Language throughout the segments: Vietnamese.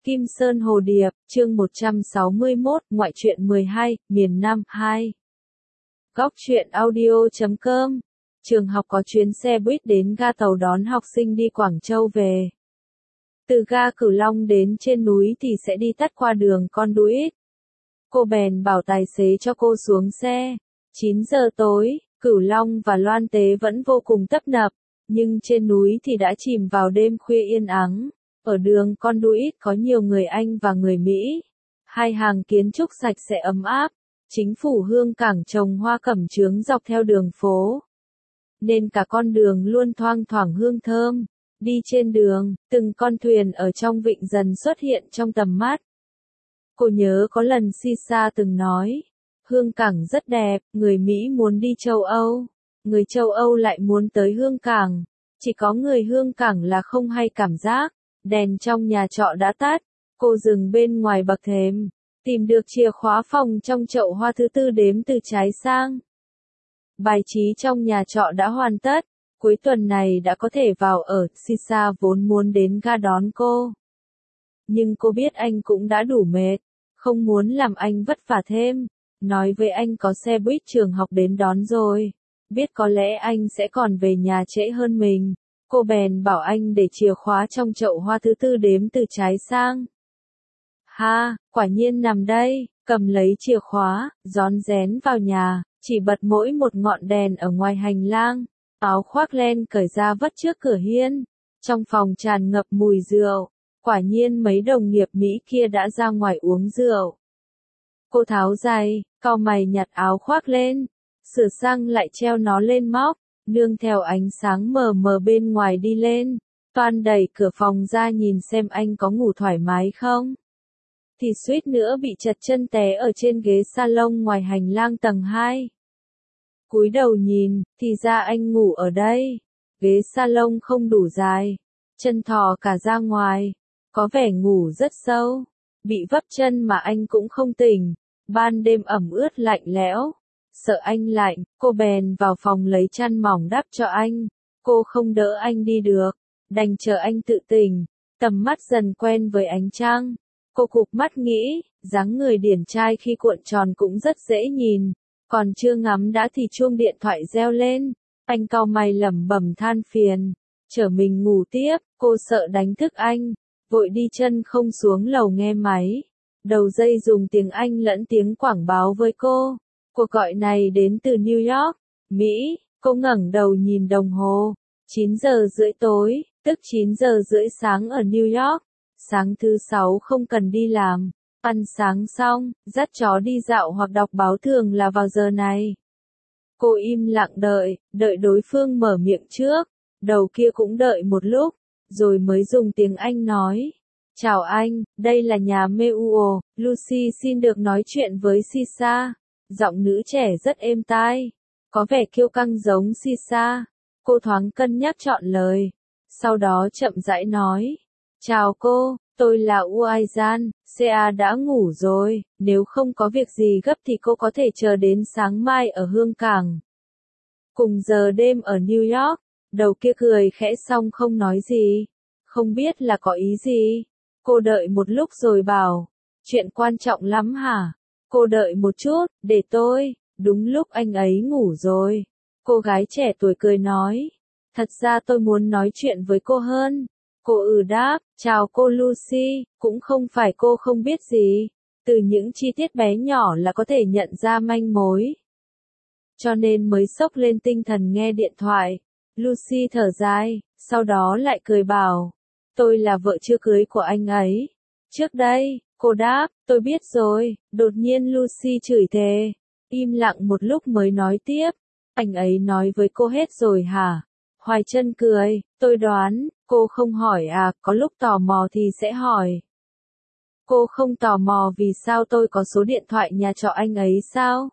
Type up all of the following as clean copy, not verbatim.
Kim Sơn Hồ Điệp, chương 161, ngoại truyện 12, miền Nam 2. Góc truyện audio.com. Trường học có chuyến xe buýt đến ga tàu đón học sinh đi Quảng Châu về. Từ ga Cửu Long đến trên núi thì sẽ đi tắt qua đường Con Đuít. Cô bèn bảo tài xế cho cô xuống xe. 9 giờ tối, Cửu Long và Loan Tế vẫn vô cùng tấp nập, nhưng trên núi thì đã chìm vào đêm khuya yên ắng. Ở đường Con Đuít có nhiều người Anh và người Mỹ. Hai hàng kiến trúc sạch sẽ ấm áp. Chính phủ Hương Cảng trồng hoa cẩm chướng dọc theo đường phố, nên cả con đường luôn thoang thoảng hương thơm. Đi trên đường, từng con thuyền ở trong vịnh dần xuất hiện trong tầm mắt. Cô nhớ có lần Sisa từng nói, Hương Cảng rất đẹp, người Mỹ muốn đi châu Âu, người châu Âu lại muốn tới Hương Cảng. Chỉ có người Hương Cảng là không hay cảm giác. Đèn trong nhà trọ đã tắt, cô dừng bên ngoài bậc thềm, tìm được chìa khóa phòng trong chậu hoa thứ tư đếm từ trái sang. Bài trí trong nhà trọ đã hoàn tất, cuối tuần này đã có thể vào ở. Sisa vốn muốn đến ga đón cô, nhưng cô biết anh cũng đã đủ mệt, không muốn làm anh vất vả thêm. Nói với anh có xe buýt trường học đến đón rồi, biết có lẽ anh sẽ còn về nhà trễ hơn mình. Cô bèn bảo anh để chìa khóa trong chậu hoa thứ tư đếm từ trái sang. Ha, quả nhiên nằm đây, cầm lấy chìa khóa, rón rén vào nhà, chỉ bật mỗi một ngọn đèn ở ngoài hành lang, áo khoác len cởi ra vất trước cửa hiên. Trong phòng tràn ngập mùi rượu, quả nhiên mấy đồng nghiệp Mỹ kia đã ra ngoài uống rượu. Cô tháo giày, cau mày nhặt áo khoác lên, sửa sang lại treo nó lên móc. Nương theo ánh sáng mờ mờ bên ngoài đi lên, toan đẩy cửa phòng ra nhìn xem anh có ngủ thoải mái không. Thì suýt nữa bị trật chân té ở trên ghế salon ngoài hành lang tầng 2. Cúi đầu nhìn, thì ra anh ngủ ở đây. Ghế salon không đủ dài, chân thò cả ra ngoài, có vẻ ngủ rất sâu. Bị vấp chân mà anh cũng không tỉnh, ban đêm ẩm ướt lạnh lẽo. Sợ anh lạnh, cô bèn vào phòng lấy chăn mỏng đắp cho anh. Cô không đỡ anh đi được, đành chờ anh tự tỉnh. Tầm mắt dần quen với ánh trăng. Cô cụp mắt nghĩ, dáng người điển trai khi cuộn tròn cũng rất dễ nhìn. Còn chưa ngắm đã thì chuông điện thoại reo lên. Anh cau mày lẩm bẩm than phiền, chở mình ngủ tiếp. Cô sợ đánh thức anh, vội đi chân không xuống lầu nghe máy. Đầu dây dùng tiếng Anh lẫn tiếng Quảng báo với cô. Cuộc gọi này đến từ New York, Mỹ. Cô ngẩng đầu nhìn đồng hồ. 9 giờ rưỡi tối, tức 9 giờ rưỡi sáng ở New York. Sáng thứ 6 không cần đi làm. Ăn sáng xong, dắt chó đi dạo hoặc đọc báo thường là vào giờ này. Cô im lặng đợi đối phương mở miệng trước. Đầu kia cũng đợi một lúc, rồi mới dùng tiếng Anh nói. Chào anh, đây là nhà Meuo, Lucy xin được nói chuyện với Sisa. Giọng nữ trẻ rất êm tai, có vẻ kiêu căng giống Sisa. Cô thoáng cân nhắc chọn lời, sau đó chậm rãi nói. Chào cô, tôi là Uaizan, Sea đã ngủ rồi, nếu không có việc gì gấp thì cô có thể chờ đến sáng mai ở Hương Cảng. Cùng giờ đêm ở New York, đầu kia cười khẽ xong không nói gì, không biết là có ý gì. Cô đợi một lúc rồi bảo, chuyện quan trọng lắm hả? Cô đợi một chút, để tôi. Đúng lúc anh ấy ngủ rồi. Cô gái trẻ tuổi cười nói. Thật ra tôi muốn nói chuyện với cô hơn. Cô đáp, chào cô Lucy, cũng không phải cô không biết gì. Từ những chi tiết bé nhỏ là có thể nhận ra manh mối. Cho nên mới xốc lên tinh thần nghe điện thoại. Lucy thở dài, sau đó lại cười bảo. Tôi là vợ chưa cưới của anh ấy. Trước đây, cô đáp, tôi biết rồi. Đột nhiên Lucy chửi thề. Im lặng một lúc mới nói tiếp. Anh ấy nói với cô hết rồi hả? Hoài Chân cười, tôi đoán, cô không hỏi à, có lúc tò mò thì sẽ hỏi. Cô không tò mò vì sao tôi có số điện thoại nhà trọ anh ấy sao?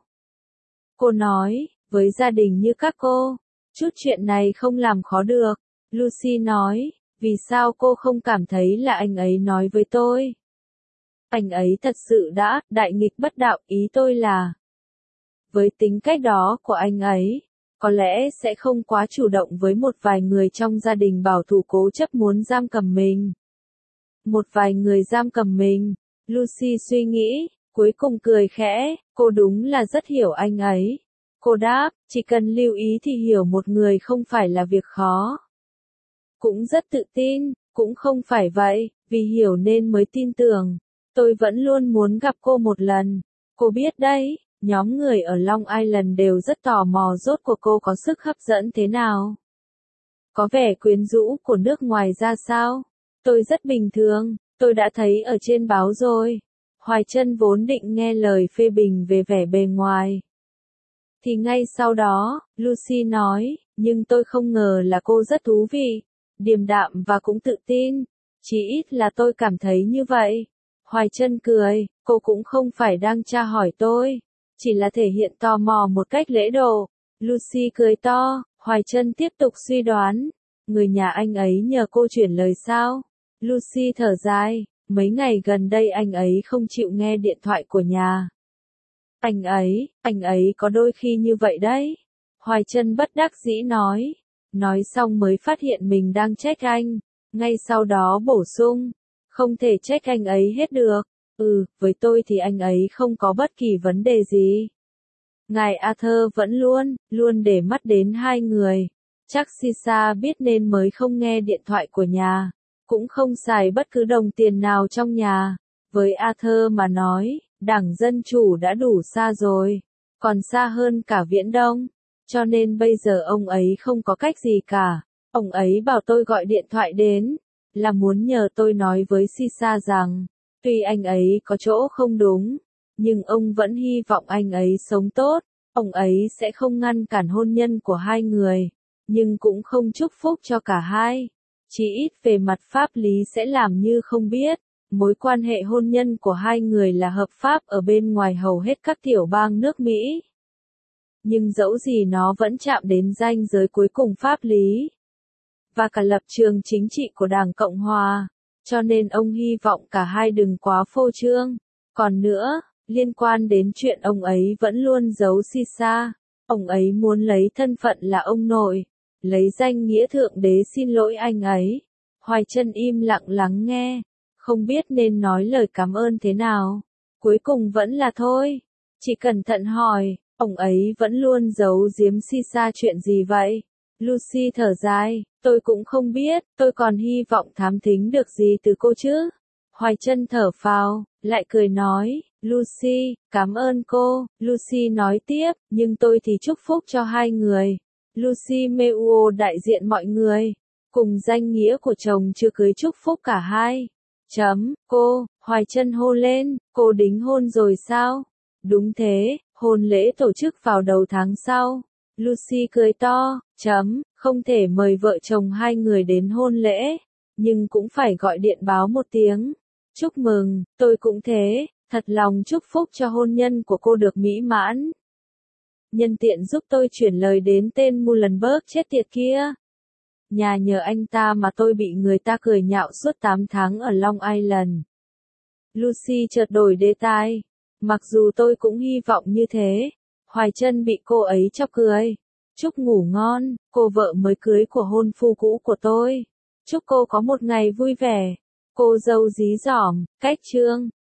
Cô nói, với gia đình như các cô, chút chuyện này không làm khó được. Lucy nói, vì sao cô không cảm thấy là anh ấy nói với tôi? Anh ấy thật sự đã, đại nghịch bất đạo, ý tôi là. Với tính cách đó của anh ấy, có lẽ sẽ không quá chủ động với một vài người trong gia đình bảo thủ cố chấp muốn giam cầm mình. một vài người giam cầm mình. Lucy suy nghĩ, cuối cùng cười khẽ, cô đúng là rất hiểu anh ấy. Cô đáp, chỉ cần lưu ý thì hiểu một người không phải là việc khó. Cũng rất tự tin, cũng không phải vậy, vì hiểu nên mới tin tưởng. Tôi vẫn luôn muốn gặp cô một lần. Cô biết đấy, nhóm người ở Long Island đều rất tò mò rốt cuộc cô có sức hấp dẫn thế nào. Có vẻ quyến rũ của nước ngoài ra sao? Tôi rất bình thường, tôi đã thấy ở trên báo rồi. Hoài Trân vốn định nghe lời phê bình về vẻ bề ngoài. Thì ngay sau đó, Lucy nói, nhưng tôi không ngờ là cô rất thú vị, điềm đạm và cũng tự tin. Chỉ ít là tôi cảm thấy như vậy. Hoài Trân cười, cô cũng không phải đang tra hỏi tôi, chỉ là thể hiện tò mò một cách lễ độ. Lucy cười to, Hoài Trân tiếp tục suy đoán, người nhà anh ấy nhờ cô chuyển lời sao? Lucy thở dài, mấy ngày gần đây anh ấy không chịu nghe điện thoại của nhà. Anh ấy có đôi khi như vậy đấy. Hoài Trân bất đắc dĩ nói xong mới phát hiện mình đang trách anh, ngay sau đó bổ sung, không thể trách anh ấy hết được, với tôi thì anh ấy không có bất kỳ vấn đề gì. Ngài Arthur vẫn luôn để mắt đến hai người, chắc Sisa biết nên mới không nghe điện thoại của nhà, cũng không xài bất cứ đồng tiền nào trong nhà. Với Arthur mà nói, Đảng Dân Chủ đã đủ xa rồi, còn xa hơn cả Viễn Đông, cho nên bây giờ ông ấy không có cách gì cả. Ông ấy bảo tôi gọi điện thoại đến, là muốn nhờ tôi nói với Sisa rằng, tuy anh ấy có chỗ không đúng, nhưng ông vẫn hy vọng anh ấy sống tốt, ông ấy sẽ không ngăn cản hôn nhân của hai người, nhưng cũng không chúc phúc cho cả hai. Chỉ ít về mặt pháp lý sẽ làm như không biết. Mối quan hệ hôn nhân của hai người là hợp pháp ở bên ngoài hầu hết các tiểu bang nước Mỹ. Nhưng dẫu gì nó vẫn chạm đến ranh giới cuối cùng pháp lý và cả lập trường chính trị của Đảng Cộng Hòa, cho nên ông hy vọng cả hai đừng quá phô trương. Còn nữa, liên quan đến chuyện ông ấy vẫn luôn giấu Sisa, ông ấy muốn lấy thân phận là ông nội, lấy danh nghĩa thượng đế xin lỗi anh ấy. Hoài Trân im lặng lắng nghe, không biết nên nói lời cảm ơn thế nào. Cuối cùng vẫn là thôi. Chỉ cẩn thận hỏi, ông ấy vẫn luôn giấu giếm Sisa chuyện gì vậy? Lucy thở dài, tôi cũng không biết, tôi còn hy vọng thám thính được gì từ cô chứ. Hoài Trân thở phào, lại cười nói, Lucy, cảm ơn cô. Lucy nói tiếp, nhưng tôi thì chúc phúc cho hai người. Lucy Meuo đại diện mọi người, cùng danh nghĩa của chồng chưa cưới chúc phúc cả hai. Cô, Hoài Trân hô lên, cô đính hôn rồi sao? Đúng thế, hôn lễ tổ chức vào đầu tháng sau. Lucy cười to, không thể mời vợ chồng hai người đến hôn lễ, nhưng cũng phải gọi điện báo một tiếng. Chúc mừng, tôi cũng thế, thật lòng chúc phúc cho hôn nhân của cô được mỹ mãn. Nhân tiện giúp tôi chuyển lời đến tên Muhlenberg chết tiệt kia. Nhà nhờ anh ta mà tôi bị người ta cười nhạo suốt 8 tháng ở Long Island. Lucy chợt đổi đề tài. Mặc dù tôi cũng hy vọng như thế. Hoài Trân bị cô ấy chọc cười. Chúc ngủ ngon, cô vợ mới cưới của hôn phu cũ của tôi. Chúc cô có một ngày vui vẻ. Cô dâu dí dỏm, cách chương.